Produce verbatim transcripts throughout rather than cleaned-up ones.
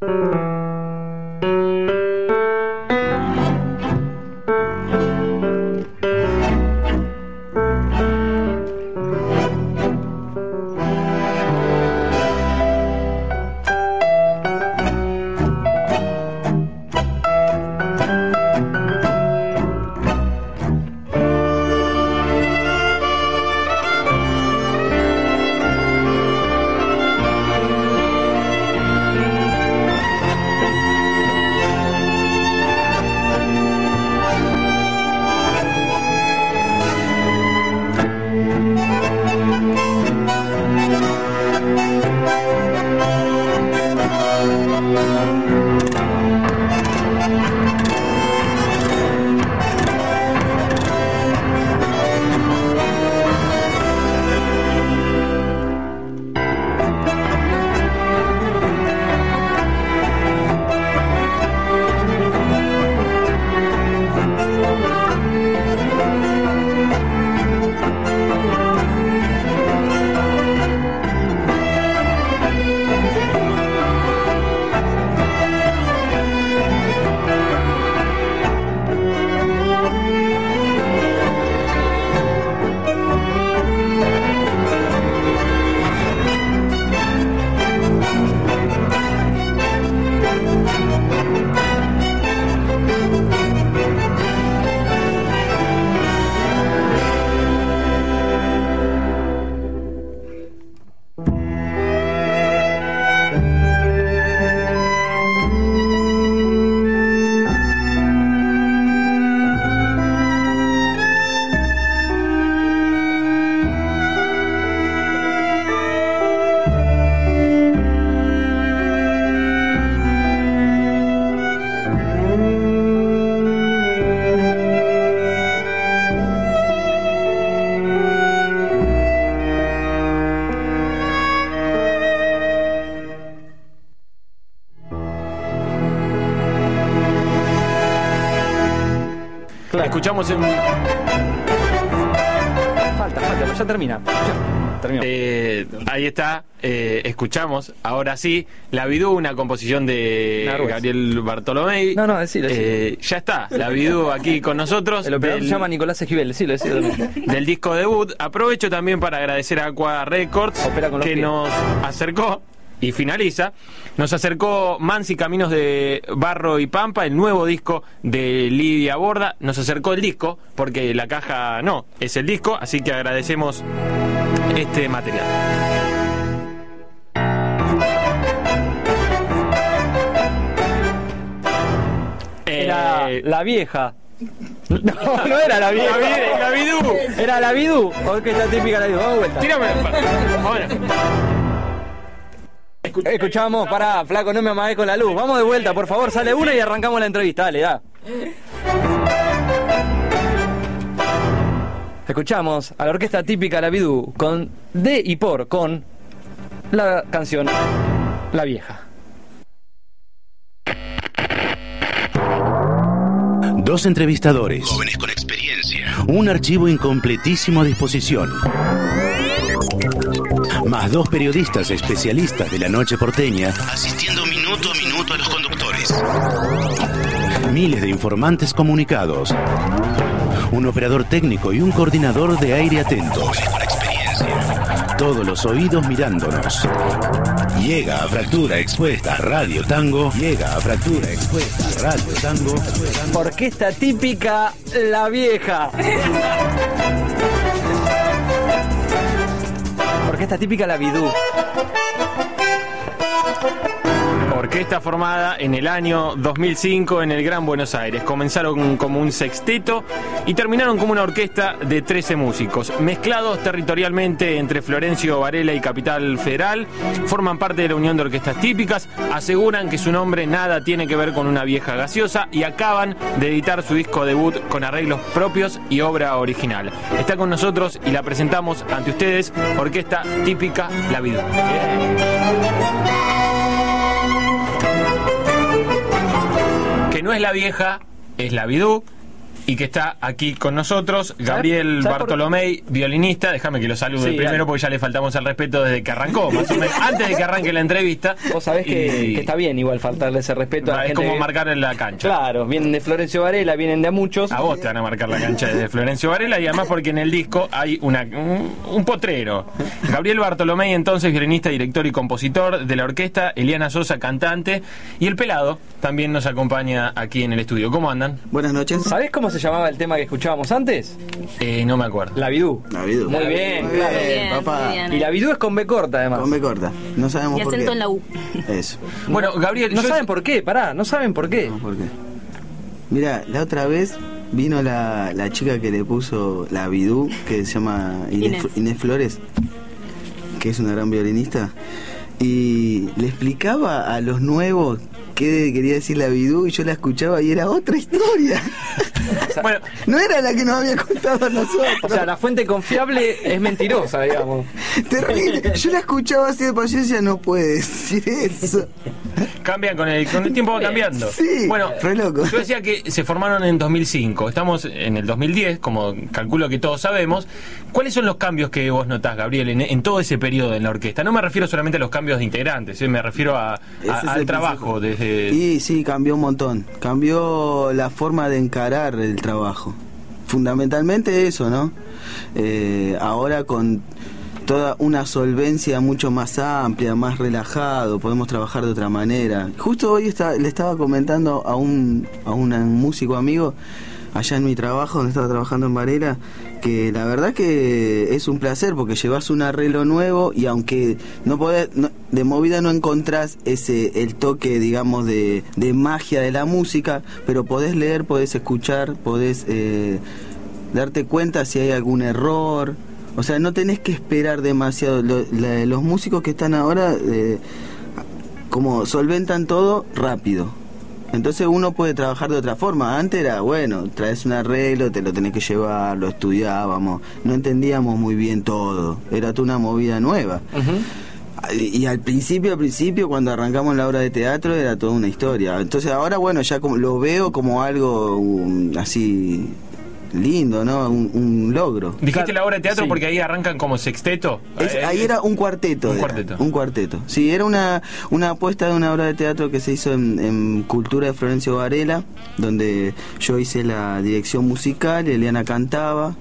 Escuchamos en... Falta, falta, pero ya termina. Ya, terminó. Eh, ahí está, eh, escuchamos, ahora sí, La Bidú, una composición de Narváez. Gabriel Bartolomé. No, no, decilo, decilo. Eh, ya está, La Bidú aquí con nosotros. El operador del, se llama Nicolás Esquivel, decilo, decilo también. del disco debut. Aprovecho también para agradecer a Aqua Records, Opera con los que pies. nos acercó. Y finaliza, nos acercó Mansi Caminos de Barro y Pampa, el nuevo disco de Lidia Borda. Nos acercó el disco, porque la caja no, es el disco, así que agradecemos este material. Era Eh, La Vieja. No, no era La Vieja. La Bidú, La Bidú. Era La Bidú. Orquesta típica La Bidú. Vamos de vuelta. Tírame. Bueno. Escuchamos, pará, flaco, no me amagues con la luz. Vamos de vuelta, por favor, sale una y arrancamos la entrevista. Dale, da. Escuchamos a la orquesta típica La Bidú con de y por con la canción La Vieja. Dos entrevistadores, Jóvenes con experiencia. un archivo en completísima disposición, más dos periodistas especialistas de la noche porteña, Asistiendo minuto a minuto a los conductores. miles de informantes comunicados, un operador técnico y un coordinador de aire atentos. Jóvenes con experiencia. Todos los oídos mirándonos. Llega a Fractura Expuesta Radio Tango. Llega a Fractura Expuesta Radio Tango. Orquesta típica La Vieja. Orquesta típica La Bidú. Orquesta formada en el año dos mil cinco en el Gran Buenos Aires. Comenzaron como un sexteto y terminaron como una orquesta de trece músicos, mezclados territorialmente entre Florencio Varela y Capital Federal. Forman parte de la Unión de Orquestas Típicas, aseguran que su nombre nada tiene que ver con una vieja gaseosa y acaban de editar su disco debut con arreglos propios y obra original. Está con nosotros y la presentamos ante ustedes, Orquesta Típica La Bidú. Que no es La Vieja, es La Bidú. y que está aquí con nosotros, Gabriel ¿Sabes Bartolomei, violinista. Déjame que lo salude Sí, primero dale. porque ya le faltamos al respeto desde que arrancó, más o menos, antes de que arranque la entrevista. Vos sabés que, Y- que está bien igual faltarle ese respeto a la Es gente como que- marcar en la cancha. Claro, vienen de Florencio Varela, vienen de a muchos. A vos te van a marcar la cancha de Florencio Varela y además porque en el disco hay una, un, un potrero. Gabriel Bartolomei, entonces violinista, director y compositor de la orquesta, Eliana Sosa, cantante, y el Pelado también nos acompaña aquí en el estudio. ¿Cómo andan? Buenas noches. ¿Sabés cómo se llamaba el tema que escuchábamos antes? Eh, no me acuerdo. La Bidú. Navidad. Muy bien, Muy claro. bien, Bien, papá. muy bien. Y la Bidú es con B corta además. Con B corta. No sabemos Y por qué. acento en la U. Eso. Bueno, Gabriel, No yo- saben por qué, pará, no saben por qué. No, ¿por qué? Mira, la otra vez vino la, la chica que le puso la bidú, que se llama Inés, Inés. Inés Flores, que es una gran violinista, y le explicaba a los nuevos qué quería decir la bidú y yo la escuchaba y era otra historia. bueno, No era la que nos había contado a nosotros. O sea, la fuente confiable es mentirosa, digamos. Terrible. Yo la escuchaba así de paciencia, no puede decir eso. cambian con el, con el tiempo va cambiando. Sí, bueno, re loco. yo decía que se formaron en dos mil cinco, estamos en el dos mil diez, como calculo que todos sabemos. ¿Cuáles son los cambios que vos notás, Gabriel, en, en todo ese periodo en la orquesta? No me refiero solamente a los cambios de integrantes, ¿eh? Me refiero a, a- Ese es al el trabajo. principio. Desde... Y sí, cambió un montón. Cambió la forma de encarar el trabajo. Fundamentalmente eso, ¿no? Eh, ahora con toda una solvencia mucho más amplia, más relajado, podemos trabajar de otra manera. Justo hoy está, le estaba comentando a un, a un músico amigo allá en mi trabajo, donde estaba trabajando en Varela, que la verdad que es un placer porque llevas un arreglo nuevo y aunque no podés, no, de movida no encontrás ese el toque, digamos, de, de magia de la música, pero podés leer, podés escuchar, podés eh, darte cuenta si hay algún error. O sea, no tenés que esperar demasiado. Lo- la- los músicos que están ahora eh, como solventan todo rápido. Entonces uno puede trabajar de otra forma. Antes era, bueno, traes un arreglo, te lo tenés que llevar, lo estudiábamos, no entendíamos muy bien todo, era toda una movida nueva. Y, y al principio, al principio, cuando arrancamos la obra de teatro, era toda una historia. Entonces ahora, bueno, ya como lo veo como algo um, así lindo, ¿no? Un, un logro. Dijiste Claro, la obra de teatro sí. porque ahí arrancan como sexteto. Es- Eh, ahí era un cuarteto. Un era, cuarteto. Un cuarteto. Sí, era una, una apuesta de una obra de teatro que se hizo en, en Cultura de Florencio Varela, donde yo hice la dirección musical, Eliana cantaba,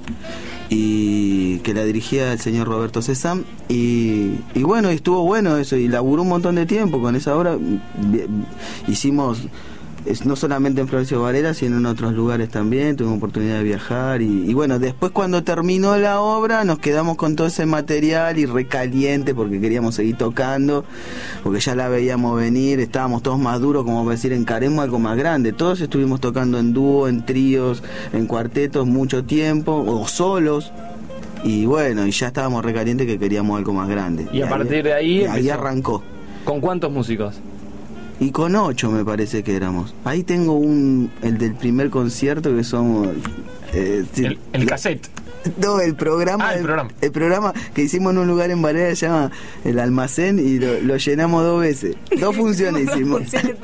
y que la dirigía el señor Roberto Cezanne. Y, y bueno, estuvo bueno eso, y laburó un montón de tiempo con esa obra. Vi- Hicimos... Es, no solamente en Florencio Varela, sino en otros lugares también, tuvimos oportunidad de viajar y, y bueno, después cuando terminó la obra nos quedamos con todo ese material y recaliente porque queríamos seguir tocando, porque ya la veíamos venir, estábamos todos más duros, como para decir, encaremos algo más grande. Todos estuvimos tocando en dúo, en tríos, en cuartetos mucho tiempo, o solos. Y bueno, y ya estábamos recalientes que queríamos algo más grande. Y a partir de ahí y ahí empezó. arrancó. ¿Con cuántos músicos? Y con ocho me parece que éramos. Ahí tengo un el del primer concierto que somos... eh, sí, el, el cassette. No, el programa, Ah, el el, programa. el programa que hicimos en un lugar en Varela se llama El Almacén y lo, lo llenamos dos veces. Dos funciones hicimos.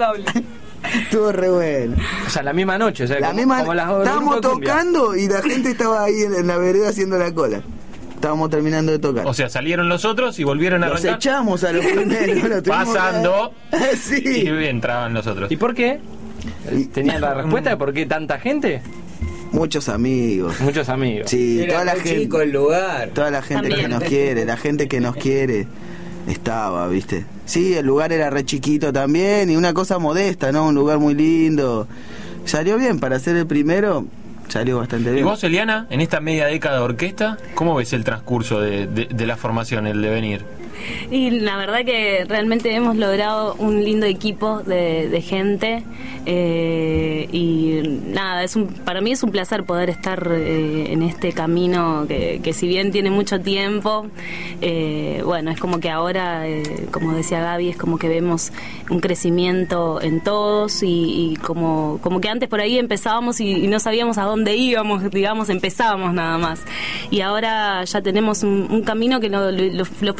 Estuvo re bueno. O sea, la misma noche, o sea, La como, misma, como las los estábamos grupos de cumbia. tocando y la gente estaba ahí en, en la vereda haciendo la cola. Estábamos terminando de tocar. O sea, salieron los otros y volvieron a Los arrancar. echamos a los primeros. lo tuvimos Pasando. que- sí. Y entraban los otros. ¿Y por qué? Y- ¿Tenían la respuesta de por qué tanta gente? Muchos amigos. Muchos amigos. Sí, Era toda la muy gente. chico el lugar. Toda la gente También. que nos quiere, la gente que nos quiere estaba, ¿viste? Sí, el lugar era re chiquito también y una cosa modesta, ¿no? Un lugar muy lindo. Salió bien, para ser el primero, salió bastante ¿Y bien. vos, Eliana, en esta media década de orquesta, cómo ves el transcurso de, de, de la formación, el devenir? Y la verdad que realmente hemos logrado un lindo equipo de, de gente eh, y nada, es un, para mí es un placer poder estar eh, en este camino que, que si bien tiene mucho tiempo, eh, bueno, es como que ahora, eh, como decía Gaby, es como que vemos un crecimiento en todos y, y como, como que antes por ahí empezábamos y, y no sabíamos a dónde íbamos, digamos, empezábamos nada más. Y ahora ya tenemos un, un camino que lo, lo, lo fuimos haciendo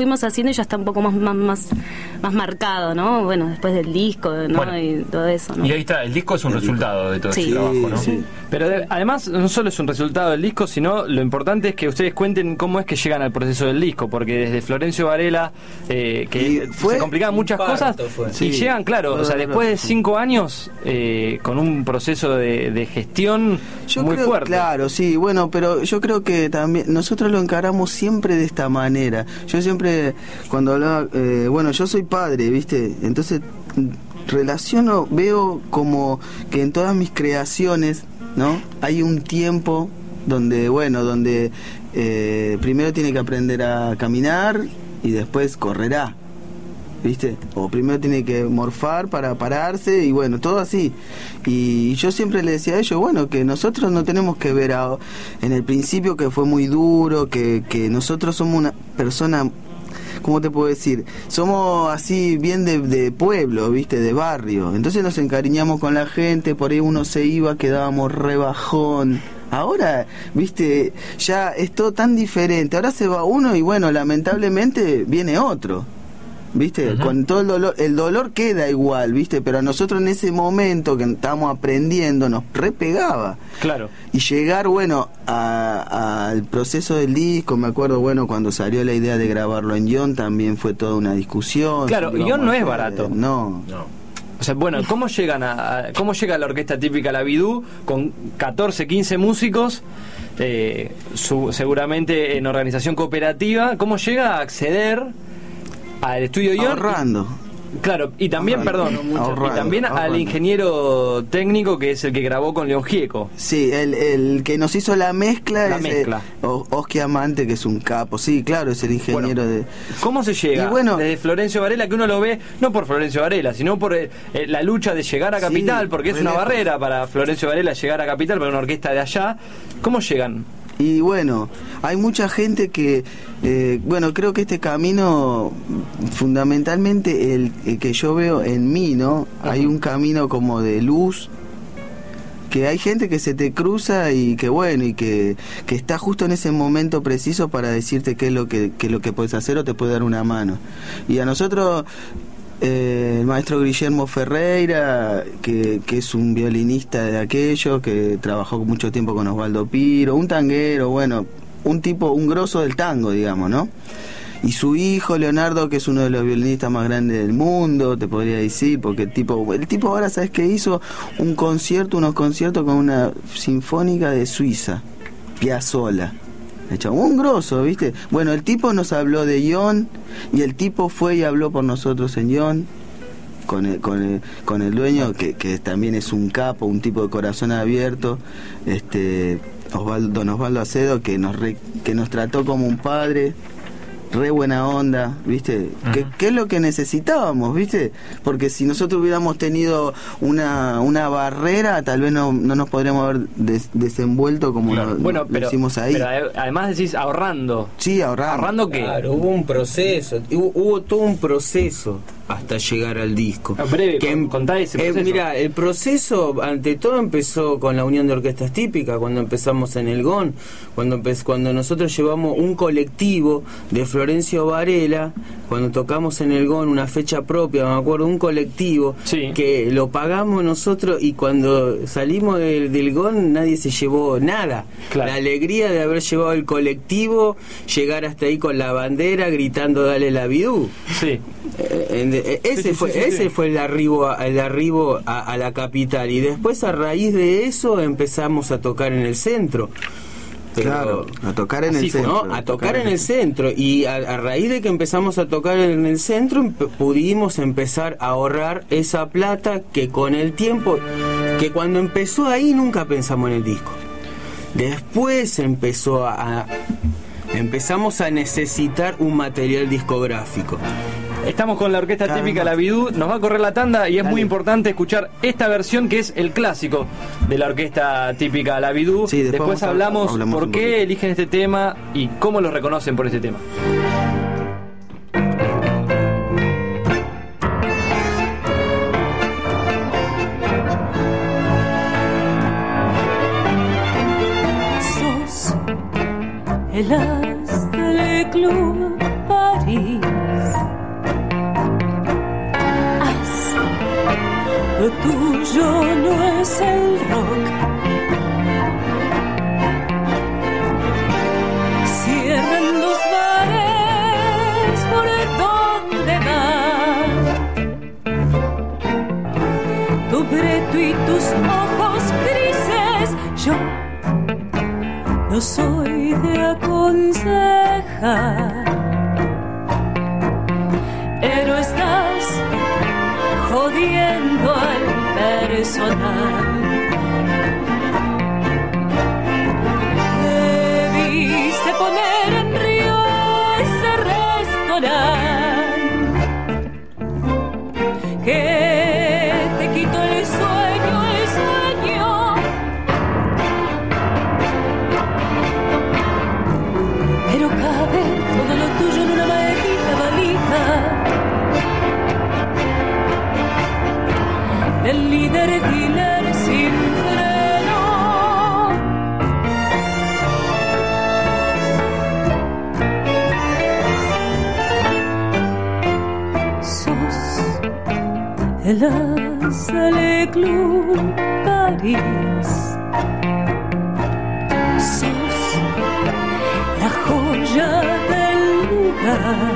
y ya está un poco más más más, más marcado, ¿no? Bueno, después del disco, ¿no? Bueno, y todo eso, ¿no? Y ahí está, el disco es un El resultado de todo Sí. ese trabajo, ¿no? Sí. Pero de- además no solo es un resultado del disco, sino lo importante es que ustedes cuenten cómo es que llegan al proceso del disco, porque desde Florencio Varela, eh, que Y fue se complicaban muchas un cosas, parto fue. y Sí. llegan, claro, Fue o sea, doloroso, después de sí. cinco años, eh, con un proceso de, de gestión Yo muy creo, fuerte. Claro, sí, bueno, pero yo creo que también nosotros lo encaramos siempre de esta manera. Yo siempre, cuando hablaba, eh, bueno, yo soy padre, ¿viste? Entonces relaciono, veo como que en todas mis creaciones, ¿no? Hay un tiempo donde, bueno, donde eh, primero tiene que aprender a caminar y después correrá. ¿Viste? O primero tiene que morfar para pararse y bueno, todo así. Y yo siempre le decía a ellos, bueno, que nosotros no tenemos que ver a, en el principio que fue muy duro, que, que nosotros somos una persona, ¿cómo te puedo decir? Somos así bien de, de pueblo, ¿viste? De barrio. Entonces nos encariñamos con la gente, por ahí uno se iba, quedábamos rebajón. Ahora, viste, ya es todo tan diferente. Ahora se va uno y bueno, lamentablemente viene otro. ¿Viste? Uh-huh. Con todo el dolor, el dolor queda igual, ¿viste? Pero a nosotros en ese momento que estábamos aprendiendo nos repegaba. Claro. Y llegar, bueno, al proceso del disco, me acuerdo, bueno, cuando salió la idea de grabarlo en Ion también fue toda una discusión. Claro, si Ion no es hacer, barato. No. No. O sea, bueno, ¿cómo llegan a, a cómo llega la orquesta típica La Bidú con catorce, quince músicos, eh, su, seguramente en organización cooperativa? ¿Cómo llega a acceder al estudio Ion? Ahorrando. Claro, y también, Ahorrando. perdón, Ahorrando, y también ahorrando. al ingeniero técnico que es el que grabó con León Gieco. Sí, el, el que nos hizo la mezcla La es mezcla. eh, O- Oski Amante, que es un capo. Sí, claro, es el ingeniero Bueno, de... ¿Cómo se llega Y bueno- desde Florencio Varela, que uno lo ve no por Florencio Varela, sino por eh, eh, la lucha de llegar a Sí, Capital, porque es re una lejos. barrera para Florencio Varela llegar a Capital, para una orquesta de allá? ¿Cómo llegan? Y bueno, hay mucha gente que, eh, bueno, creo que este camino, fundamentalmente el, el que yo veo en mí, ¿no? Ajá. Hay un camino como de luz, que hay gente que se te cruza y que bueno, y que, que está justo en ese momento preciso para decirte qué es lo que, qué es lo que puedes hacer o te puede dar una mano. Y a nosotros... Eh, el maestro Guillermo Ferreira, que, que es un violinista de aquello, que trabajó mucho tiempo con Osvaldo Piro, un tanguero, bueno, un tipo, un grosso del tango, digamos, ¿no? Y su hijo Leonardo, que es uno de los violinistas más grandes del mundo, te podría decir, porque el tipo, el tipo ahora, ¿sabes qué hizo? Un concierto, unos conciertos con una sinfónica de Suiza, Piazzolla. Hecho, un grosso, ¿viste? Bueno, el tipo nos habló de Ion y el tipo fue y habló por nosotros en Ion con el, con el, con el dueño, que, que también es un capo, un tipo de corazón abierto, este Osvaldo, don Osvaldo Acedo, que nos re, que nos trató como un padre, re buena onda, ¿viste? Uh-huh. ¿Qué, ¿Qué es lo que necesitábamos, viste? Porque si nosotros hubiéramos tenido una, una barrera, tal vez no, no nos podríamos haber des, desenvuelto como Claro. lo, bueno, lo pero, hicimos ahí. pero además decís ahorrando. Sí, ahorrando. ¿Ahorrando qué? Claro, hubo un proceso, hubo, hubo todo un proceso hasta llegar al disco. No, breve, que, con- contá ese eh, proceso. mira, el proceso ante todo empezó con la Unión de Orquestas Típicas, cuando empezamos en el G O N, cuando, empe- cuando nosotros llevamos un colectivo de Florencio Varela, cuando tocamos en el G O N una fecha propia, me acuerdo, un colectivo Sí. que lo pagamos nosotros y cuando salimos del, del G O N nadie se llevó nada. Claro. La alegría de haber llevado el colectivo, llegar hasta ahí con la bandera gritando dale la Bidú. Sí. Eh, en- eh, ese Sí, sí, fue sí, sí, ese sí. fue el arribo a- el arribo a, a la capital y después a raíz de eso empezamos a tocar en el centro. Pero- Claro, a tocar en Así el fue, centro. ¿no? A tocar en el centro y a, a raíz de que empezamos a tocar en el centro empe- pudimos empezar a ahorrar esa plata que con el tiempo, que cuando empezó ahí nunca pensamos en el disco. Después empezó a, a- empezamos a necesitar un material discográfico. Estamos con la orquesta Cada típica vez La más. Bidú, nos va a correr la tanda y es Dale. muy importante escuchar esta versión que es el clásico de la orquesta típica La Bidú. Sí, después después vamos a- hablamos, hablamos por un qué poquito. eligen este tema y cómo lo reconocen por este tema. Sos el as del Club París, tú y tus ojos grises. Yo no soy de aconsejar, pero estás jodiendo al personal. Debiste poner en río ese restaurante que te quitó el sueño, el sueño. Pero cabe todo lo tuyo en una maldita valija del líder dealer sin freno. Sos el Asale Club París, sos la joya del lugar.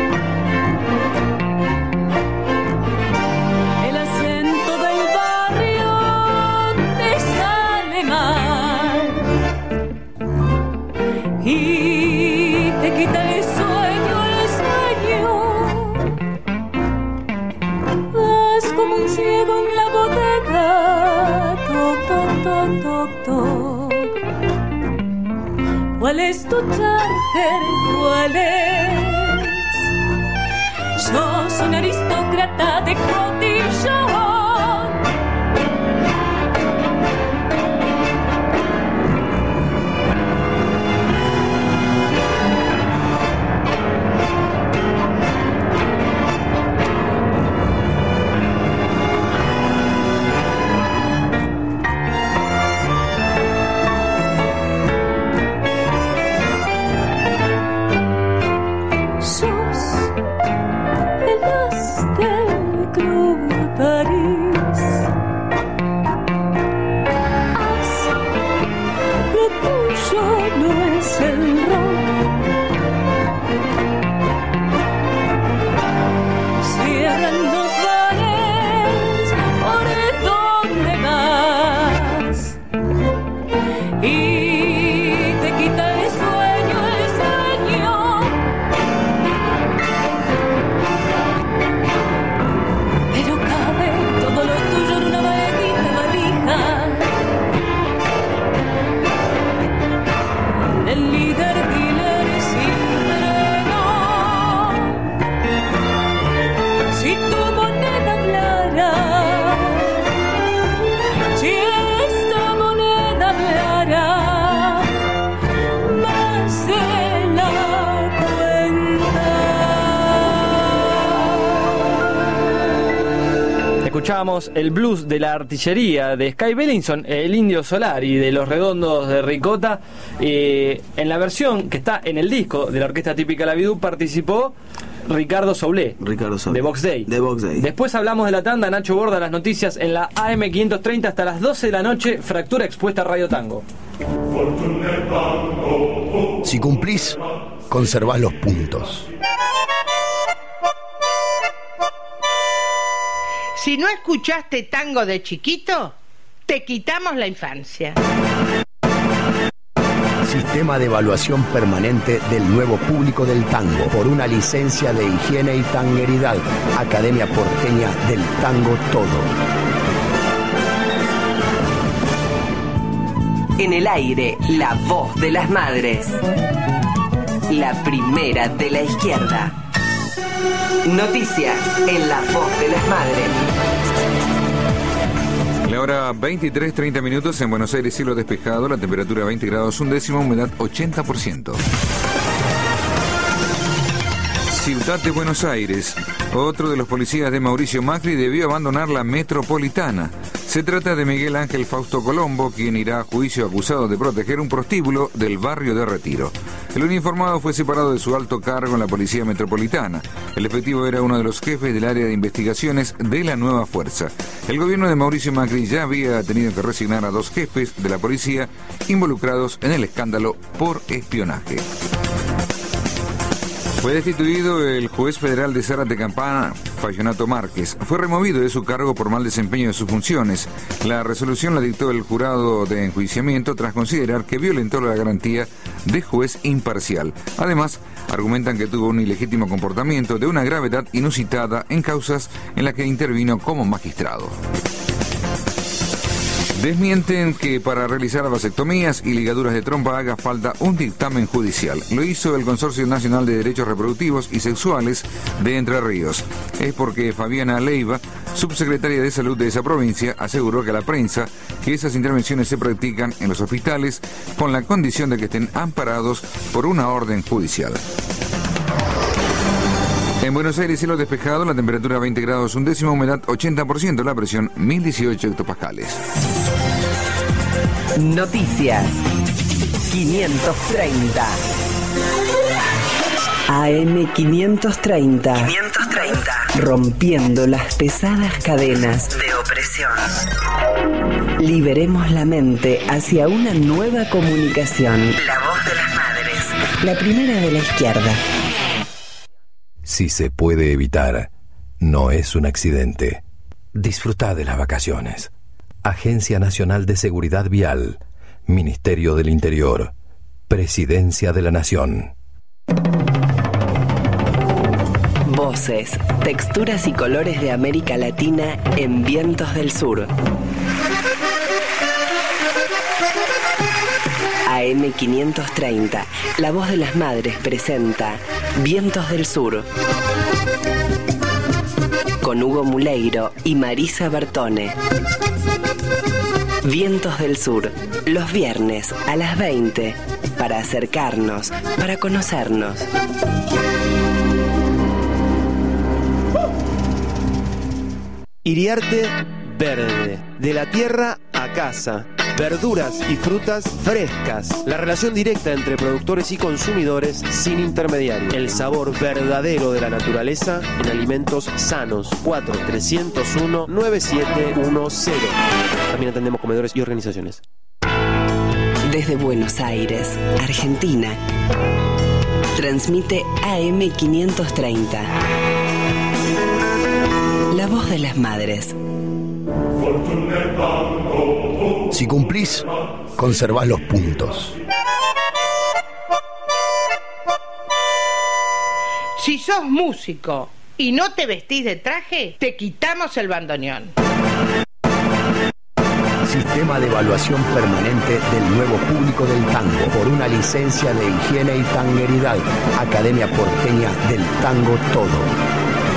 Y te quita el sueño, el sueño. Vas como un ciego en la bodega. Toc, toc, toc, toc, toc. ¿Cuál es tu charter? ¿Cuál es? Yo soy un aristócrata de cotillón. Escuchábamos el blues de la artillería de Sky Bellinson, el Indio Solari de Los Redondos de Ricota. Eh, en la versión que está en el disco de la Orquesta Típica La Vidú participó Ricardo Soulé, Ricardo Soulé, de Box Day. de Box Day. Después hablamos de la tanda, Nacho Borda, las noticias en la A M quinientos treinta hasta las doce de la noche, Fractura Expuesta Radio Tango. Si cumplís, conservás los puntos. Si no escuchaste tango de chiquito, te quitamos la infancia. Sistema de evaluación permanente del nuevo público del tango por una licencia de higiene y tangueridad. Academia Porteña del Tango Todo. En el aire, la voz de las madres. La primera de la izquierda. Noticias en la voz de las madres. La hora veintitrés treinta minutos en Buenos Aires, cielo despejado, la temperatura veinte grados un décimo, humedad ochenta por ciento. Ciudad de Buenos Aires. Otro de los policías de Mauricio Macri debió abandonar la metropolitana. Se trata de Miguel Ángel Fausto Colombo, quien irá a juicio acusado de proteger un prostíbulo del barrio de Retiro. El uniformado fue separado de su alto cargo en la Policía Metropolitana. El efectivo era uno de los jefes del área de investigaciones de la nueva fuerza. El gobierno de Mauricio Macri ya había tenido que resignar a dos jefes de la policía involucrados en el escándalo por espionaje. Fue destituido el juez federal de Zárate Campana, Fallonato Márquez. Fue removido de su cargo por mal desempeño de sus funciones. La resolución la dictó el jurado de enjuiciamiento tras considerar que violentó la garantía de juez imparcial. Además, argumentan que tuvo un ilegítimo comportamiento de una gravedad inusitada en causas en las que intervino como magistrado. Desmienten que para realizar vasectomías y ligaduras de trompa haga falta un dictamen judicial. Lo hizo el Consorcio Nacional de Derechos Reproductivos y Sexuales de Entre Ríos. Es porque Fabiana Leiva, subsecretaria de Salud de esa provincia, aseguró que a la prensa que esas intervenciones se practican en los hospitales con la condición de que estén amparados por una orden judicial. En Buenos Aires, cielo despejado, la temperatura veinte grados un décimo, humedad ochenta por ciento, la presión mil dieciocho hectopascales. Noticias quinientos treinta. A M quinientos treinta. quinientos treinta. Rompiendo las pesadas cadenas de opresión. Liberemos la mente hacia una nueva comunicación. La voz de las madres. La primera de la izquierda. Si se puede evitar, no es un accidente. Disfruta de las vacaciones. Agencia Nacional de Seguridad Vial, Ministerio del Interior, Presidencia de la Nación. Voces, texturas y colores de América Latina en Vientos del Sur. A M quinientos treinta, La Voz de las Madres presenta Vientos del Sur. Con Hugo Muleiro y Marisa Bertone. Vientos del Sur, los viernes a las veinte, para acercarnos, para conocernos. Iriarte Verde, de la tierra a casa. Verduras y frutas frescas. La relación directa entre productores y consumidores sin intermediarios. El sabor verdadero de la naturaleza en alimentos sanos. cuatro tres cero uno nueve siete uno cero. También atendemos comedores y organizaciones. Desde Buenos Aires, Argentina. Transmite A M quinientos treinta. La voz de las madres. Si cumplís, conservás los puntos. Si sos músico y no te vestís de traje, te quitamos el bandoneón. Sistema de evaluación permanente del nuevo público del tango por una licencia de higiene y tangueridad. Academia Porteña del Tango Todo.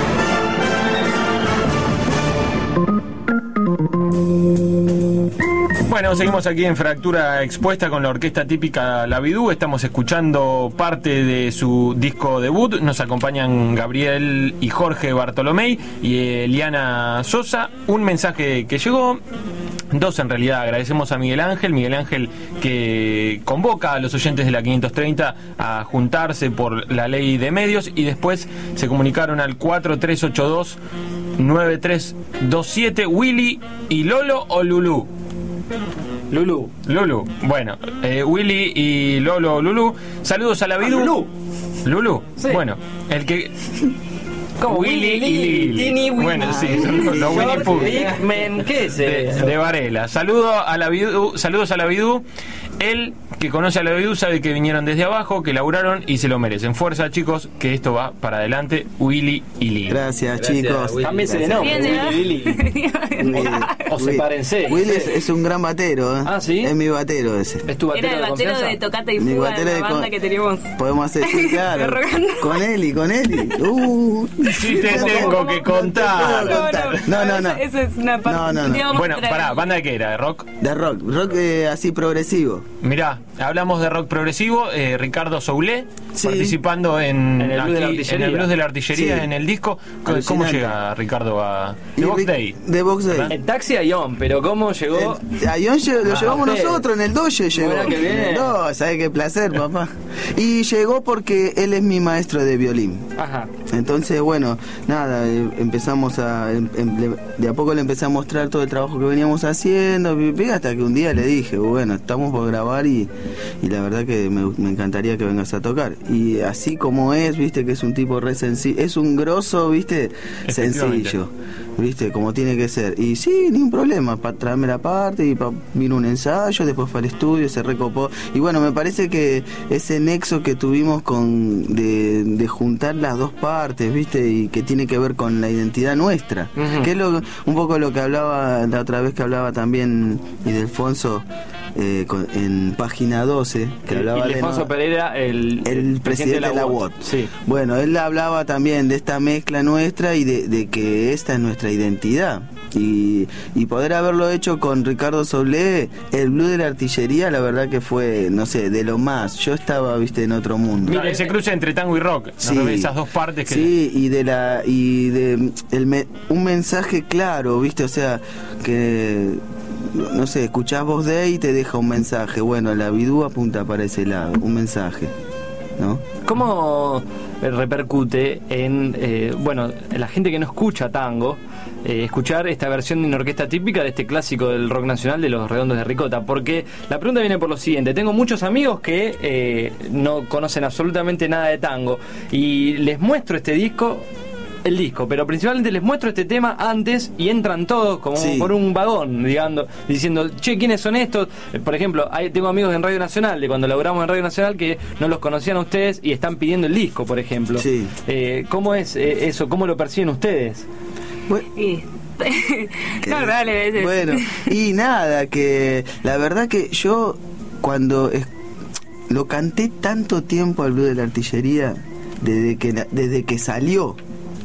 Bueno, seguimos aquí en Fractura Expuesta con la orquesta típica La Vidú. Estamos escuchando parte de su disco debut. Nos acompañan Gabriel y Jorge Bartolomé y Eliana Sosa. Un mensaje que llegó, dos en realidad. Agradecemos a Miguel Ángel, Miguel Ángel que convoca a los oyentes de la quinientos treinta a juntarse por la ley de medios, y después se comunicaron al cuatro tres ocho dos nueve tres dos siete. Willy y Lolo o Lulú. Lulú. Lulú. Bueno, eh, Willy y Lolo Lulú. Saludos a la Vidú. Ah, Lulú. Lulú. Sí. Bueno, el que... ¿Cómo? Willy y Lili. Bueno, sí, son los, los Winnie Pooh. ¿Qué es de, eso? de Varela. Saludo a la Vidú, saludos a la Vidú. Él, que conoce a la Vidú, sabe que vinieron desde abajo, que laburaron y se lo merecen. Fuerza, chicos, que esto va para adelante. Willy y Lili. Gracias, Gracias, chicos. Willy. También se le nombra Willy y Lili. O sepárense. Willy es, es un gran batero, ¿eh? Ah, ¿sí? Es mi batero ese. ¿Es tu batero Era el de batero confianza? de Tocata y Mi Fuga, batero la de banda con- que tenemos. Podemos hacer, sí, claro. Con Eli, con Eli. Uh, Sí, te tengo que contar. No, no, no. no. Esa es una parte. No, no, no. Digamos, Bueno, otra- pará, ¿banda de qué era? ¿De rock? De rock, rock eh, así progresivo. Mirá, hablamos de rock progresivo. eh, Ricardo Soulé, Sí. participando en, En el blues de la aquí, artillería. en el blues de la artillería, Sí. en el disco. ¿Cómo Alucinante. llega Ricardo a Y The Box Rick- Day? De Box Day. En taxi a Ion, pero ¿cómo llegó? El- a Ion lle- lo Ah, llevamos usted. nosotros, en el dojo llegó. Bueno, que bien. No, ¿sabes qué placer, papá? Y llegó porque él es mi maestro de violín. Ajá. Entonces, bueno. bueno, nada, eh, empezamos a, em, em, le- de a poco le empecé a mostrar todo el trabajo que veníamos haciendo, pi, pi, hasta que un día le dije, bueno, estamos por grabar y, y la verdad que me, me encantaría que vengas a tocar. Y así como es, viste, que es un tipo re sencillo, es un grosso, viste, sencillo, viste, como tiene que ser. Y sí, ni un problema, para traerme la parte y pa, vino un ensayo, después fue al estudio, se recopó. Y bueno, me parece que ese nexo que tuvimos con de, de juntar las dos partes, viste, y que tiene que ver con la identidad nuestra, Ujú. que es lo, un poco lo que hablaba la otra vez que hablaba también Ildefonso eh, con- en página doce, que hablaba de Ildefonso no- Pereira, el, el presidente de la U O T. Sí. Bueno, él hablaba también de esta mezcla nuestra y de, de que esta es nuestra identidad. Y, y poder haberlo hecho con Ricardo Soblé, el blues de la artillería, la verdad que fue, no sé, de lo más. Yo estaba, viste, en otro mundo. Mira, se cruza entre tango y rock, ¿no? Sí. Esas dos partes que... Sí, y de la y de el me- un mensaje claro, viste, o sea, que no sé, escuchás Voz de y te deja un mensaje. Bueno, la Bidú apunta para ese lado, un mensaje, ¿no? ¿Cómo eh, repercute en, eh, bueno, la gente que no escucha tango, eh, escuchar esta versión de una orquesta típica de este clásico del rock nacional de Los Redondos de Ricota? Porque la pregunta viene por lo siguiente: tengo muchos amigos que eh, no conocen absolutamente nada de tango y les muestro este disco, el disco, pero principalmente les muestro este tema antes y entran todos como Sí. por un vagón, digamos, diciendo, che, ¿quiénes son estos? Eh, Por ejemplo, hay, tengo amigos en Radio Nacional, de cuando laburamos en Radio Nacional, que no los conocían a ustedes y están pidiendo el disco, por ejemplo. Sí. Eh, ¿Cómo es eh, eso? ¿Cómo lo perciben ustedes? Y... no, dale, ese- Bueno, y nada, que la verdad que yo cuando es- lo canté tanto tiempo al blues de la artillería, desde que la- desde que salió,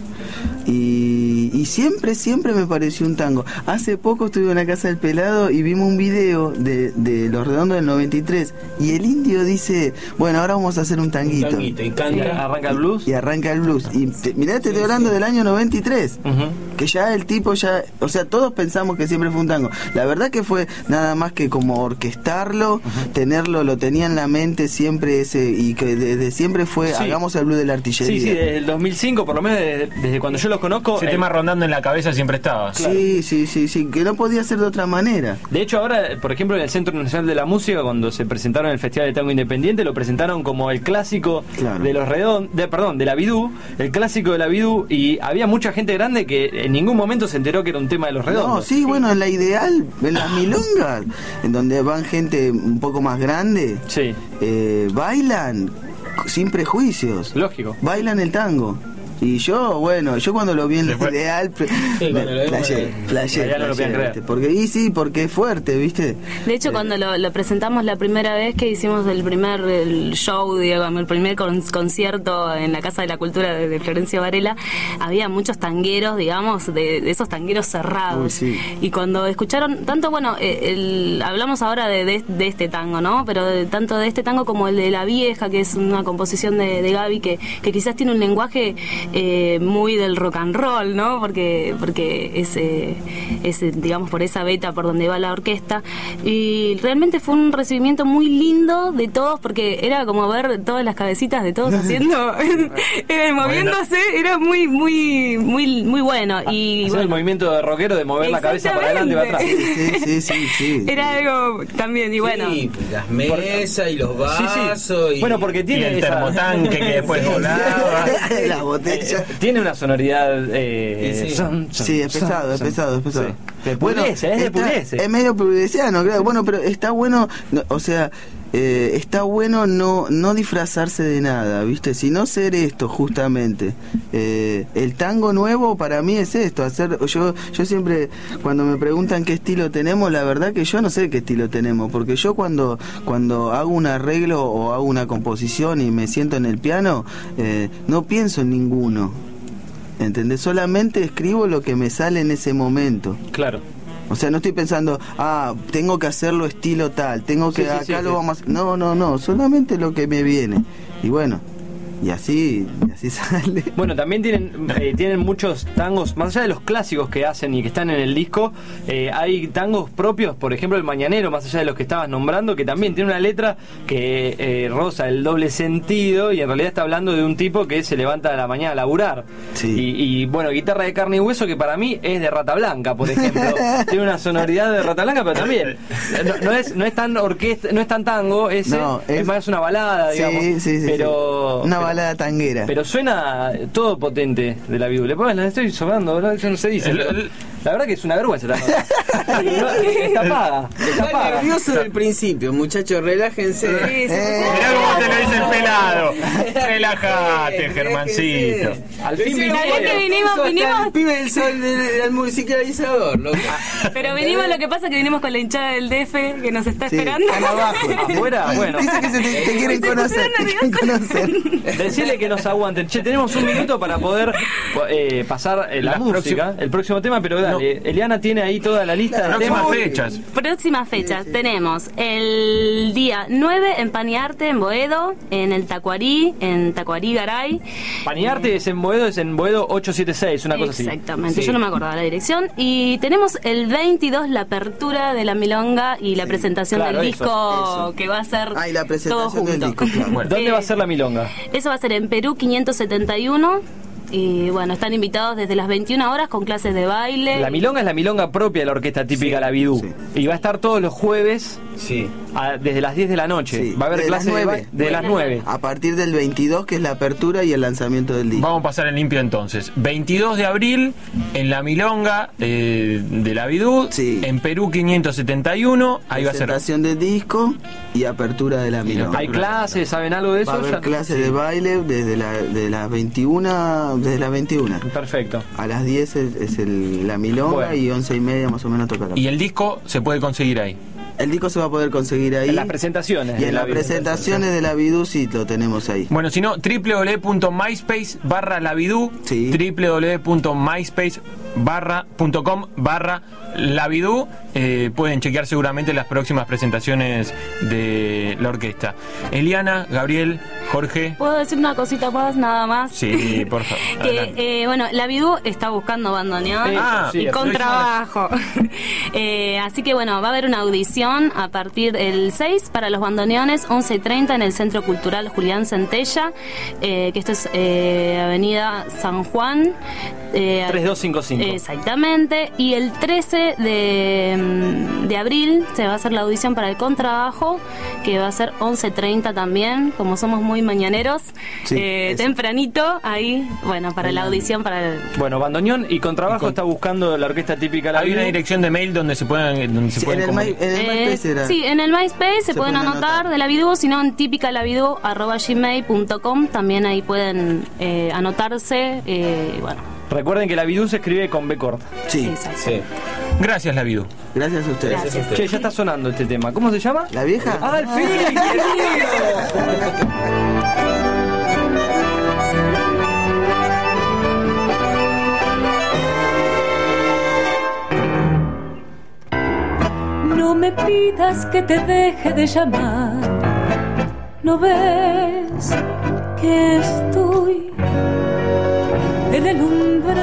y, y siempre, siempre me pareció un tango. Hace poco estuve en la casa del Pelado y vimos un video de, de Los Redondos del noventa y tres y el indio dice, bueno, ahora vamos a hacer un tanguito. tanguito, y canta. Y arranca el blues. Y arranca el blues. Y te, mirá, te estoy hablando del año noventa y tres. Que ya el tipo ya... O sea, todos pensamos que siempre fue un tango. La verdad que fue nada más que como orquestarlo, tenerlo, lo tenía en la mente siempre ese... Y que desde siempre fue, Sí. hagamos el blues de la artillería. Sí, sí, desde el dos mil cinco, por lo menos desde, desde cuando yo los conozco. Ese eh, tema rondando en la cabeza siempre estaba. Sí, sí, sí, sí, que no podía ser de otra manera. De hecho, ahora, por ejemplo, en el Centro Nacional de la Música, cuando se presentaron en el Festival de Tango Independiente, lo presentaron como el clásico Claro. de los redondos, de, perdón, de la Bidú, el clásico de la Bidú, y había mucha gente grande que en ningún momento se enteró que era un tema de los redondos. No, sí, bueno, en la ideal, en las milongas, en donde van gente un poco más grande, Sí. eh, bailan sin prejuicios. Lógico. Bailan el tango. Y yo, bueno, yo cuando lo vi en la Después- ideal, pre- Sí, cuando lo vimos, flashé, eh, flashé, ya no lo flashé, podían creer. ¿viste? Porque, y sí, porque es fuerte, ¿viste? De hecho, Eh, cuando lo, lo presentamos la primera vez que hicimos el primer el show, digamos, el primer con- concierto en la Casa de la Cultura de, de Florencio Varela, había muchos tangueros, digamos, de, de esos tangueros cerrados. Uy, sí. Y cuando escucharon, tanto, bueno, eh, el- hablamos ahora de, de, de este tango, ¿no? Pero de- tanto de este tango como el de La Vieja, que es una composición de, de Gaby, que, que quizás tiene un lenguaje eh, muy del rock and roll, ¿no? Porque, porque es, eh, es, eh, digamos, por esa beta por donde va la orquesta. Y realmente fue un recibimiento muy lindo de todos, porque era como ver todas las cabecitas de todos haciendo, eh, moviéndose, era muy, muy, muy, muy bueno. Y Hacer el bueno, movimiento de rockero de mover la cabeza para adelante y para atrás. Exactamente. Sí, sí, sí, sí. era algo también, y bueno. Sí, las mesas y los vasos. Sí, sí. Y... Bueno, porque Y tiene el esa- termotanque que después volaba. La botella. tiene una sonoridad eh, Sí, sí. son- son- Sí, es son- pesado, es son- pesado, es pesado. sí. De pureza, es de está- pureza. Es medio pureciano, claro. Bueno, pero está bueno, no, o sea, eh, está bueno no no disfrazarse de nada, ¿viste? Sino ser esto, justamente. Eh, el tango nuevo para mí es esto, hacer... Yo yo siempre, cuando me preguntan qué estilo tenemos, la verdad que yo no sé qué estilo tenemos, porque yo cuando, cuando hago un arreglo o hago una composición y me siento en el piano, eh, no pienso en ninguno. ¿Entendés? Solamente escribo lo que me sale en ese momento. Claro. O sea, no estoy pensando, ah, tengo que hacerlo estilo tal, tengo que Sí, sí, acá sí, lo sí. vamos a... No, no, no, solamente lo que me viene. Y bueno, y así, y así sale. Bueno, también tienen eh, tienen muchos tangos, más allá de los clásicos que hacen y que están en el disco, eh, hay tangos propios, por ejemplo El Mañanero, más allá de los que estabas nombrando, que también tiene una letra que eh, roza el doble sentido y en realidad está hablando de un tipo que se levanta a la mañana a laburar. Sí. Y, y bueno, Guitarra de Carne y Hueso, que para mí es de Rata Blanca, por ejemplo. Tiene una sonoridad de Rata Blanca, pero también no, no es no es tan orquesta, no es tan tango, ese, No, es, es- más una balada, Sí, digamos. sí, sí, pero sí. Una pero- balada tanguera. Pero suena todo potente de la Bidú. Le ponen, la estoy sobrando, ¿no? Eso no se dice. El- pero el- la verdad que es una vergüenza la nota. No, está paga, está Está paga. nervioso del principio, muchachos, relájense. Eh, Mirá cómo te lo dice el pelado. Relájate, Germancito. Al fin Decía, viniste. ¿Sabés que vinimos- puso hasta vinimos? el pibe del sol del, del musicalizador, loco. Pero venimos, lo que pasa es que venimos con la hinchada del D F que nos está Sí, esperando. están abajo. Afuera, bueno. Dice que se te, te quieren Se conocer, te quieren conocer. Decirle que nos aguanten. Che, tenemos un minuto para poder eh, pasar eh, la Las música, el próximo tema, pero dale, Eliana tiene ahí toda la lista de Próximas temas. fechas. Próximas fechas tenemos el día nueve en Paniarte, en Boedo, en el Tacuarí, en Tacuarí Garay. Paniarte es en Boedo, es en Boedo ochocientos setenta y seis, una cosa así. Exactamente, Sí. yo no me acordaba la dirección. Y tenemos el veintidós la apertura de la milonga y la presentación claro, del eso, disco eso. que va a ser Ah, y la todo presentación del junto. disco, claro. Bueno, ¿Dónde Eh, va a ser la milonga? Eso va a ser en Perú quinientos setenta y uno. Y bueno, están invitados desde las veintiuna horas con clases de baile. La milonga es la milonga propia de la orquesta típica La Bidú. sí. Y va a estar todos los jueves Sí. a- desde las diez de la noche. Sí, Va a haber de clases las de nueve. ba- de las nueve. A partir del veintidós, que es la apertura y el lanzamiento del disco. Vamos a pasar en limpio entonces. veintidós de abril en la Milonga eh, de la Bidú, Sí. en Perú quinientos setenta y uno. Ahí va a ser. Presentación del disco y apertura de la milonga. ¿Hay clases? ¿Saben algo de eso? Va a haber Ya- clases Sí. de baile desde la, de las veintiuna, desde las veintiuna. Perfecto. A las diez es, es el, la milonga Bueno. y once y media más o menos toca la. Y el disco se puede conseguir ahí. El disco se va a poder conseguir ahí. En las presentaciones. Y de en la las Bidú. presentaciones de la Bidú sí lo tenemos ahí. Bueno, si no, www.myspace barra la Bidú, Sí. www.myspace barra punto com barra la Bidú, eh, pueden chequear seguramente las próximas presentaciones de la orquesta. Eliana, Gabriel, Jorge. ¿Puedo decir una cosita más, nada más? Sí, por favor. Que, adelante. eh, bueno, la Bidú está buscando bandoneón Eso, Ah, sí, y lo con hicimos. trabajo. Eh, así que bueno, va a haber una audición a partir del seis para los bandoneones, once y treinta en el Centro Cultural Julián Centella, eh, que esto es eh, Avenida San Juan. Eh, tres dos cinco cinco. Exactamente. Y el trece de, mm, de abril se va a hacer la audición para el contrabajo, que va a ser once treinta también, como somos muy mañaneros. Sí, eh, eso. tempranito, ahí, bueno, para la audición, para el... Bueno, bandoneón y contrabajo Y con- está buscando la orquesta típica La Hay una Bidú. dirección de mail donde se pueden, donde se Sí, pueden en, el My- comunicar. en el Eh, MySpace era. sí, en el MySpace se, Se pueden pueden anotar anotar. de la Bidú, si no en típicalavidú arroba gmail punto com, también ahí pueden eh, anotarse, eh, y bueno. Recuerden que La Bidú se escribe con B corta. Sí. Exacto. Sí. Gracias, la Bidú. Gracias a ustedes. Gracias. Che, ya está sonando este tema. ¿Cómo se llama? ¿La vieja? ¡Ah, al fin! No me pidas que te deje de llamar. ¿No ves que estoy en el umbral?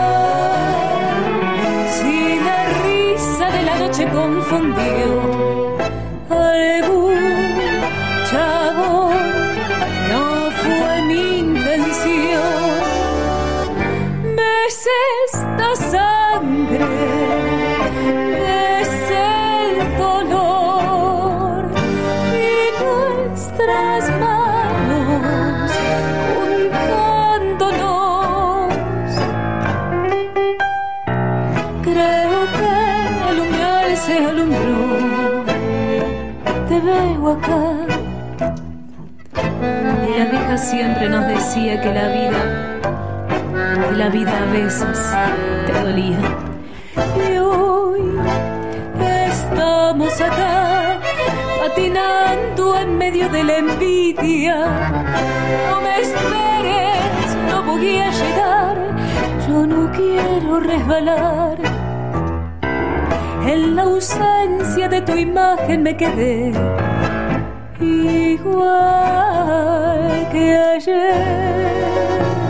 Si la risa de la noche confundió algún chavo, no fue mi intención. Ves esta sangre, es el dolor y nuestras manos juntándonos. Creo que el umbral se alumbró. Te veo acá. Y la vieja siempre nos decía que la vida, que la vida a veces te dolía. Y hoy estamos acá, patinando en medio de la envidia. No me esperes, no voy a llegar, yo no quiero resbalar. En la ausencia de tu imagen me quedé igual que ayer. ayer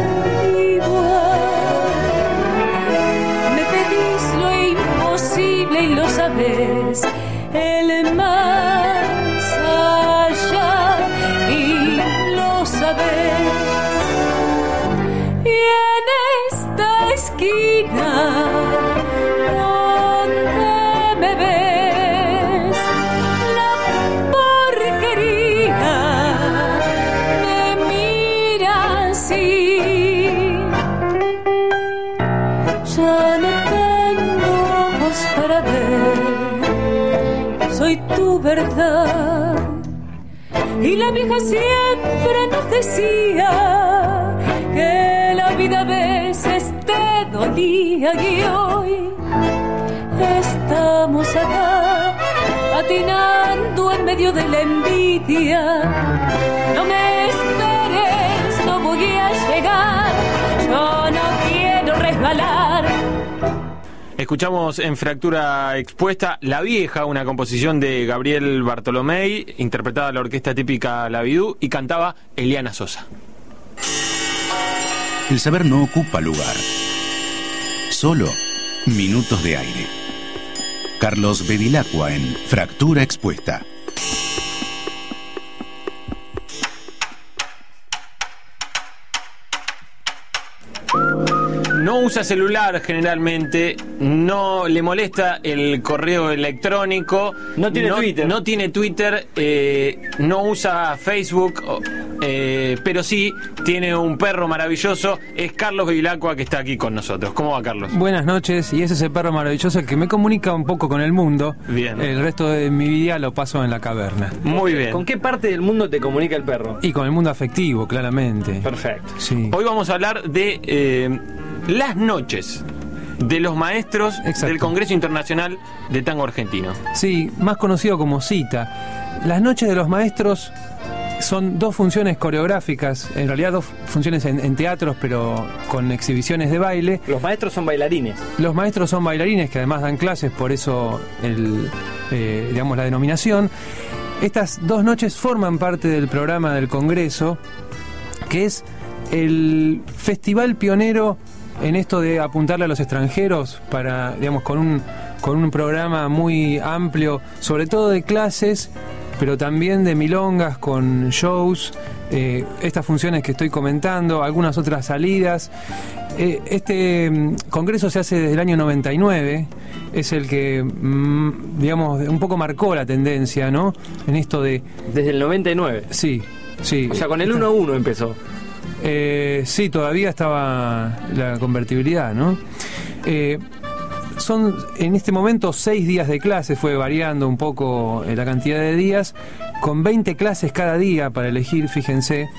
igual. Me pedís lo imposible y lo sabés, el más allá y lo sabés. Y en esta esquina donde me ves, la porquería me mira así. Ya no tengo ojos para ver, soy tu verdad. Y la vieja siempre nos decía que la vida a veces te dolía, y hoy estamos acá patinando en medio de la envidia. No me esperes, no voy a llegar, yo no quiero resbalar. Escuchamos en Fractura Expuesta La Vieja, una composición de Gabriel Bartolomé, interpretada la orquesta típica La Vidú, y cantaba Eliana Sosa. El saber no ocupa lugar, solo minutos de aire. Carlos Bevilacqua en Fractura Expuesta. No usa celular generalmente, no le molesta el correo electrónico, no tiene no, Twitter, no tiene Twitter, eh, no usa Facebook, eh, pero sí tiene un perro maravilloso. Es Carlos Bevilacqua, que está aquí con nosotros. ¿Cómo va, Carlos? Buenas noches, y ese es el perro maravilloso que me comunica un poco con el mundo. Bien. El resto de mi vida lo paso en la caverna. Muy bien. ¿Con qué parte del mundo te comunica el perro? Y con el mundo afectivo, claramente. Perfecto. Sí. Hoy vamos a hablar de eh, las noches de los maestros. Exacto. Del Congreso Internacional de Tango Argentino. Sí, más conocido como CITA. Las noches de los maestros son dos funciones coreográficas, en realidad dos funciones en, en teatros, pero con exhibiciones de baile. Los maestros son bailarines. Los maestros son bailarines que además dan clases, por eso el, eh, digamos la denominación. Estas dos noches forman parte del programa del Congreso, que es el festival pionero en esto de apuntarle a los extranjeros para, digamos, con un con un programa muy amplio, sobre todo de clases, pero también de milongas con shows, eh, estas funciones que estoy comentando, algunas otras salidas. Eh, este mm, congreso se hace desde el año noventa y nueve, es el que, mm, digamos, un poco marcó la tendencia, ¿no? En esto de... Desde el noventa y nueve. Sí, sí. O sea, con el uno a uno empezó. Eh, sí, todavía estaba la convertibilidad, ¿no? Eh, son en este momento seis días de clase, fue variando un poco la cantidad de días, con veinte clases cada día para elegir, fíjense.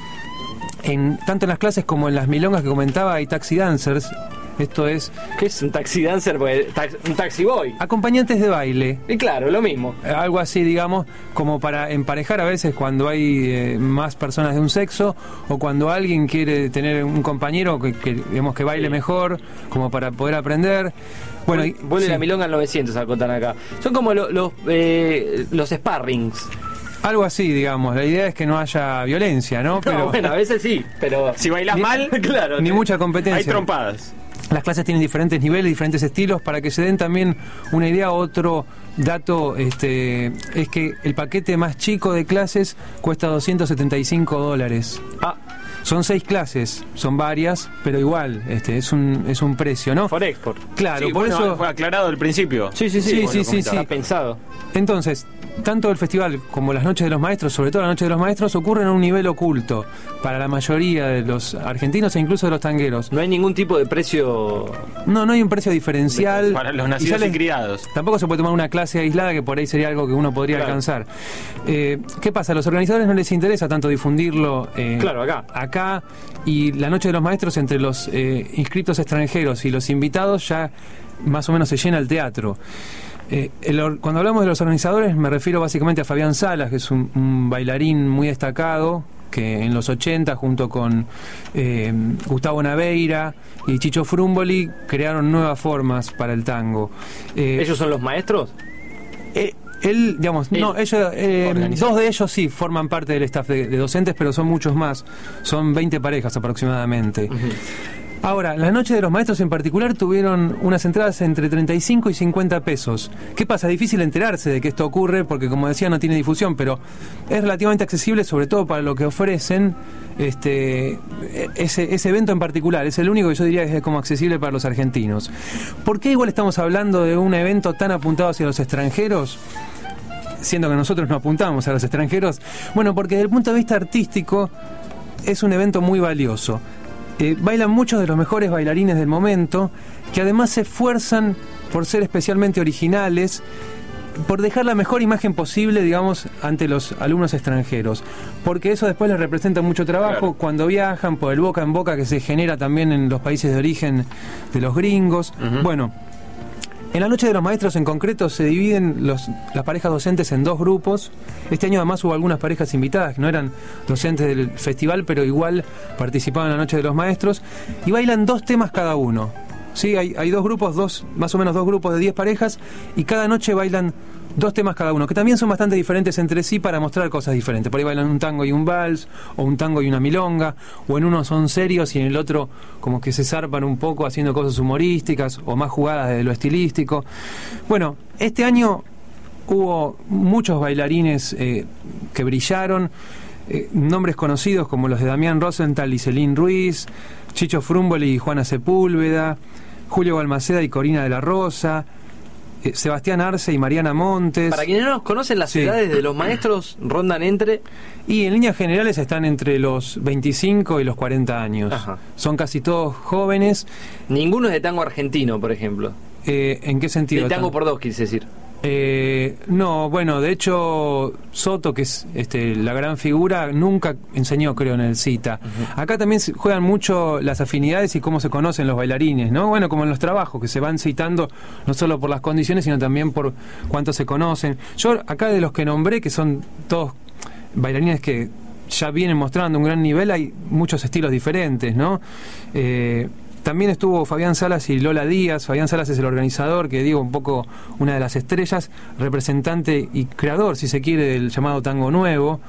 En, tanto en las clases como en las milongas que comentaba hay taxi dancers. Esto es... ¿Qué es un taxi dancer? Un taxi boy. Acompañantes de baile. Y claro, lo mismo. Algo así, digamos, como para emparejar a veces cuando hay eh, más personas de un sexo, o cuando alguien quiere tener un compañero que, que digamos que baile mejor, como para poder aprender. Bueno, y, vuelve sí. La milonga al novecientos, acotan acá. Son como lo, lo, eh, los sparrings. Algo así, digamos. La idea es que no haya violencia, ¿no? Pero no, bueno, a veces sí, pero... Si bailas ni, mal, claro, ni mucha competencia. Hay trompadas. Las clases tienen diferentes niveles, diferentes estilos, para que se den también una idea. Otro dato este, es que el paquete más chico de clases cuesta doscientos setenta y cinco dólares. Ah. Son seis clases, son varias, pero igual, este, es un es un precio, ¿no? For export. Claro, sí, por bueno, eso fue aclarado al principio. Sí, sí, sí. Sí, bueno, sí, sí, sí. Está pensado. Entonces, tanto el festival como las noches de los maestros, sobre todo la noche de los maestros, ocurren a un nivel oculto para la mayoría de los argentinos e incluso de los tangueros. No hay ningún tipo de precio... No, no hay un precio diferencial. Para los nacidos y, y criados. Tampoco se puede tomar una clase aislada, que por ahí sería algo que uno podría claro. alcanzar. Eh, ¿Qué pasa? A los organizadores no les interesa tanto difundirlo eh, claro, acá. acá, y la noche de los maestros, entre los eh, inscriptos extranjeros y los invitados, ya más o menos se llena el teatro. Eh, el, cuando hablamos de los organizadores me refiero básicamente a Fabián Salas, que es un, un bailarín muy destacado, que en los ochenta junto con eh, Gustavo Naveira y Chicho Frumboli crearon nuevas formas para el tango. Eh, ¿Ellos son los maestros? Eh, Él, digamos, no, ellos, eh, dos de ellos sí forman parte del staff de, de docentes, pero son muchos más. Son veinte parejas aproximadamente. Uh-huh. Ahora, las noches de los maestros en particular tuvieron unas entradas entre treinta y cinco y cincuenta pesos. ¿Qué pasa? Es difícil enterarse de que esto ocurre porque, como decía, no tiene difusión, pero es relativamente accesible, sobre todo para lo que ofrecen este ese, ese evento en particular. Es el único que yo diría que es como accesible para los argentinos. ¿Por qué igual estamos hablando de un evento tan apuntado hacia los extranjeros? Siendo que nosotros no apuntamos a los extranjeros. Bueno, porque desde el punto de vista artístico es un evento muy valioso. Eh, bailan muchos de los mejores bailarines del momento, que además se esfuerzan por ser especialmente originales, por dejar la mejor imagen posible, digamos, ante los alumnos extranjeros, porque eso después les representa mucho trabajo, claro, cuando viajan, por el boca en boca que se genera también en los países de origen de los gringos. Uh-huh. Bueno, en la noche de los maestros en concreto se dividen los, las parejas docentes en dos grupos. Este año además hubo algunas parejas invitadas que no eran docentes del festival, pero igual participaban en la noche de los maestros, y bailan dos temas cada uno. Sí, hay, hay dos grupos, dos, más o menos dos grupos de diez parejas, y cada noche bailan dos temas cada uno, que también son bastante diferentes entre sí para mostrar cosas diferentes. Por ahí bailan un tango y un vals, o un tango y una milonga, o en uno son serios y en el otro como que se zarpan un poco haciendo cosas humorísticas o más jugadas de lo estilístico. Bueno, este año hubo muchos bailarines eh, que brillaron, eh, nombres conocidos como los de Damián Rosenthal y Celín Ruiz, Chicho Frumboli y Juana Sepúlveda, Julio Balmaceda y Corina de la Rosa, eh, Sebastián Arce y Mariana Montes. Para quienes no nos conocen, las sí. edades de los maestros rondan entre... Y en líneas generales están entre los veinticinco y los cuarenta años. Ajá. Son casi todos jóvenes. Ninguno es de tango argentino, por ejemplo. Eh, ¿En qué sentido? De tango por dos, quise decir. Eh, no, bueno, de hecho Soto, que es este, la gran figura, nunca enseñó, creo, en el CITA. Uh-huh. Acá también juegan mucho las afinidades y cómo se conocen los bailarines, ¿no? Bueno, como en los trabajos, que se van citando no solo por las condiciones, sino también por cuánto se conocen. Yo acá de los que nombré, que son todos bailarines que ya vienen mostrando un gran nivel, hay muchos estilos diferentes, ¿no? Eh... También estuvo Fabián Salas y Lola Díaz. Fabián Salas es el organizador, que digo, un poco una de las estrellas, representante y creador, si se quiere, del llamado tango nuevo.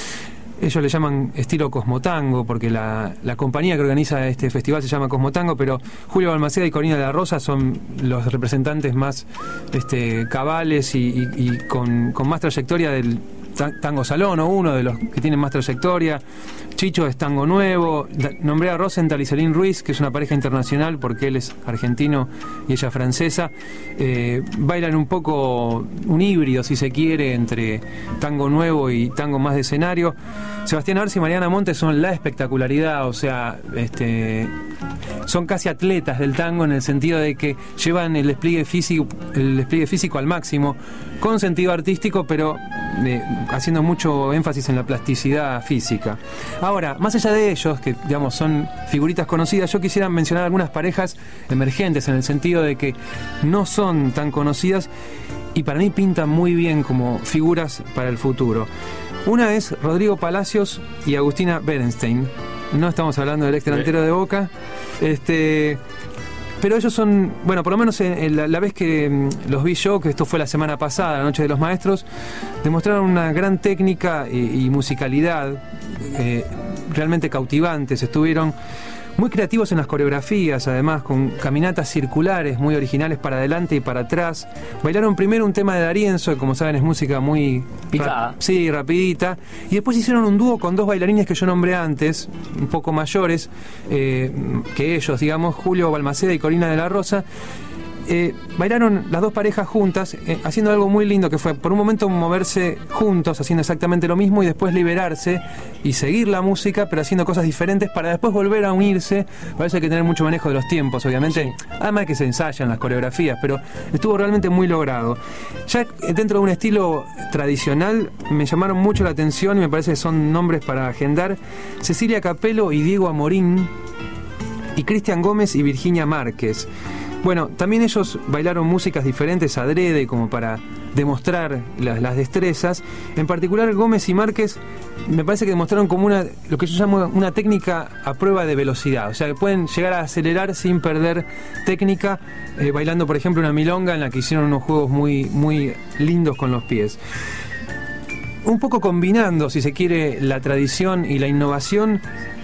Ellos le llaman estilo Cosmotango, porque la, la compañía que organiza este festival se llama Cosmotango, pero Julio Balmaceda y Corina de la Rosa son los representantes más este, cabales y, y, y con, con más trayectoria del Tango Salón, o uno de los que tienen más trayectoria. Chicho es tango nuevo. Nombré a Rosenthal y Celín Ruiz, que es una pareja internacional porque él es argentino y ella francesa. Eh, bailan un poco un híbrido, si se quiere, entre tango nuevo y tango más de escenario. Sebastián Arce y Mariana Montes son la espectacularidad, o sea, este, son casi atletas del tango en el sentido de que llevan el despliegue físico, el despliegue físico al máximo, con sentido artístico, pero eh, haciendo mucho énfasis en la plasticidad física. Ahora, más allá de ellos, que digamos son figuritas conocidas, yo quisiera mencionar algunas parejas emergentes, en el sentido de que no son tan conocidas y para mí pintan muy bien como figuras para el futuro. Una es Rodrigo Palacios y Agustina Berenstein. No estamos hablando del ex delantero de Boca. Este... Pero ellos son, bueno, por lo menos en, en la, la vez que mm, los vi yo, que esto fue la semana pasada, la noche de los maestros, demostraron una gran técnica y, y musicalidad, eh, realmente cautivantes. Estuvieron muy creativos en las coreografías, además, con caminatas circulares muy originales para adelante y para atrás. Bailaron primero un tema de D'Arienzo, que como saben es música muy picada, ra- sí, rapidita, y después hicieron un dúo con dos bailarines que yo nombré antes, un poco mayores eh, que ellos, digamos, Julio Balmaceda y Corina de la Rosa. Eh, bailaron las dos parejas juntas, eh, haciendo algo muy lindo, que fue por un momento moverse juntos, haciendo exactamente lo mismo, y después liberarse y seguir la música, pero haciendo cosas diferentes para después volver a unirse. Para eso hay que tener mucho manejo de los tiempos, obviamente, sí. Además de que se ensayan las coreografías, pero estuvo realmente muy logrado. Ya dentro de un estilo tradicional me llamaron mucho la atención y me parece que son nombres para agendar: Cecilia Capello y Diego Amorín, y Cristian Gómez y Virginia Márquez. Bueno, también ellos bailaron músicas diferentes adrede, como para demostrar las, las destrezas. En particular, Gómez y Márquez me parece que demostraron como una, lo que yo llamo una técnica a prueba de velocidad. O sea, que pueden llegar a acelerar sin perder técnica, eh, bailando, por ejemplo, una milonga en la que hicieron unos juegos muy, muy lindos con los pies. Un poco combinando, si se quiere, la tradición y la innovación,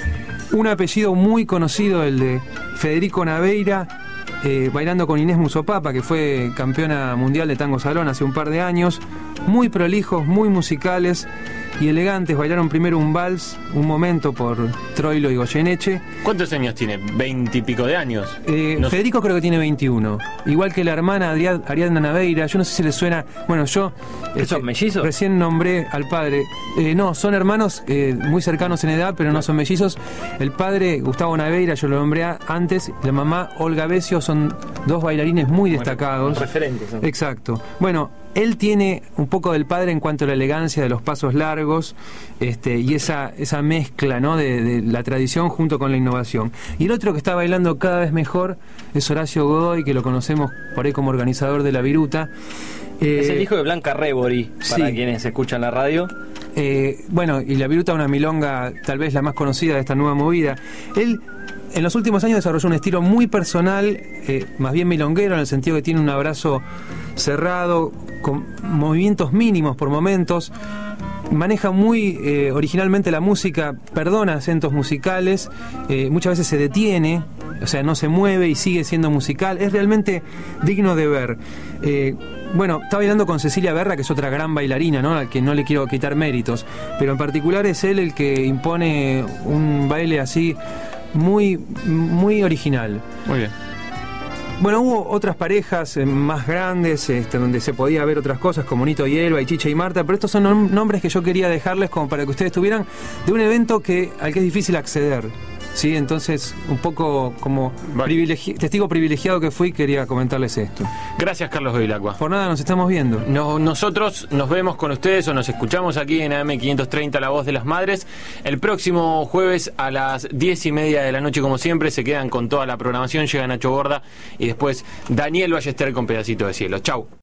un apellido muy conocido, el de Federico Naveira, eh, bailando con Inés Musopapa, que fue campeona mundial de tango salón hace un par de años, muy prolijos, muy musicales y elegantes. Bailaron primero un vals, un momento, por Troilo y Goyeneche. ¿Cuántos años tiene? ¿Veintipico de años? Eh, no Federico creo que tiene veintiuno. Igual que la hermana Adriad- Ariadna Naveira. Yo no sé si le suena. Bueno, yo. ¿Qué son, mellizos? Recién nombré al padre. Eh, no, son hermanos eh, muy cercanos en edad, pero no son mellizos. El padre, Gustavo Naveira, yo lo nombré a- antes. La mamá, Olga Besio, son dos bailarines muy destacados. Referentes. ¿no? Exacto. Bueno, él tiene un poco del padre en cuanto a la elegancia de los pasos largos, este, y esa, esa mezcla, ¿no?, de, de la tradición junto con la innovación. Y el otro que está bailando cada vez mejor es Horacio Godoy, que lo conocemos por ahí como organizador de La Viruta. Eh, es el hijo de Blanca Rebori, para sí. quienes escuchan la radio. Eh, bueno, y La Viruta, una milonga tal vez la más conocida de esta nueva movida. Él en los últimos años desarrolló un estilo muy personal, eh, más bien milonguero, en el sentido que tiene un abrazo cerrado, con movimientos mínimos por momentos. Maneja muy eh, originalmente la música, perdona acentos musicales, eh, muchas veces se detiene, o sea, no se mueve y sigue siendo musical. Es realmente digno de ver. Eh, bueno, está bailando con Cecilia Berra, que es otra gran bailarina, ¿no?, al que no le quiero quitar méritos, pero en particular es él el que impone un baile así muy, muy original. Muy bien. Bueno, hubo otras parejas eh, más grandes, este, donde se podía ver otras cosas, como Nito y Elba y Chicha y Marta, pero estos son nom- nombres que yo quería dejarles como para que ustedes tuvieran de un evento que al que es difícil acceder. Sí, entonces un poco como vale. privilegi- testigo privilegiado que fui, quería comentarles esto. Gracias, Carlos Bevilacqua. Por nada, nos estamos viendo. No, nosotros nos vemos con ustedes o nos escuchamos aquí en A M quinientos treinta, La Voz de las Madres, el próximo jueves a las diez y media de la noche, como siempre. Se quedan con toda la programación, llega Nacho Borda y después Daniel Ballester con Pedacito de Cielo. Chau.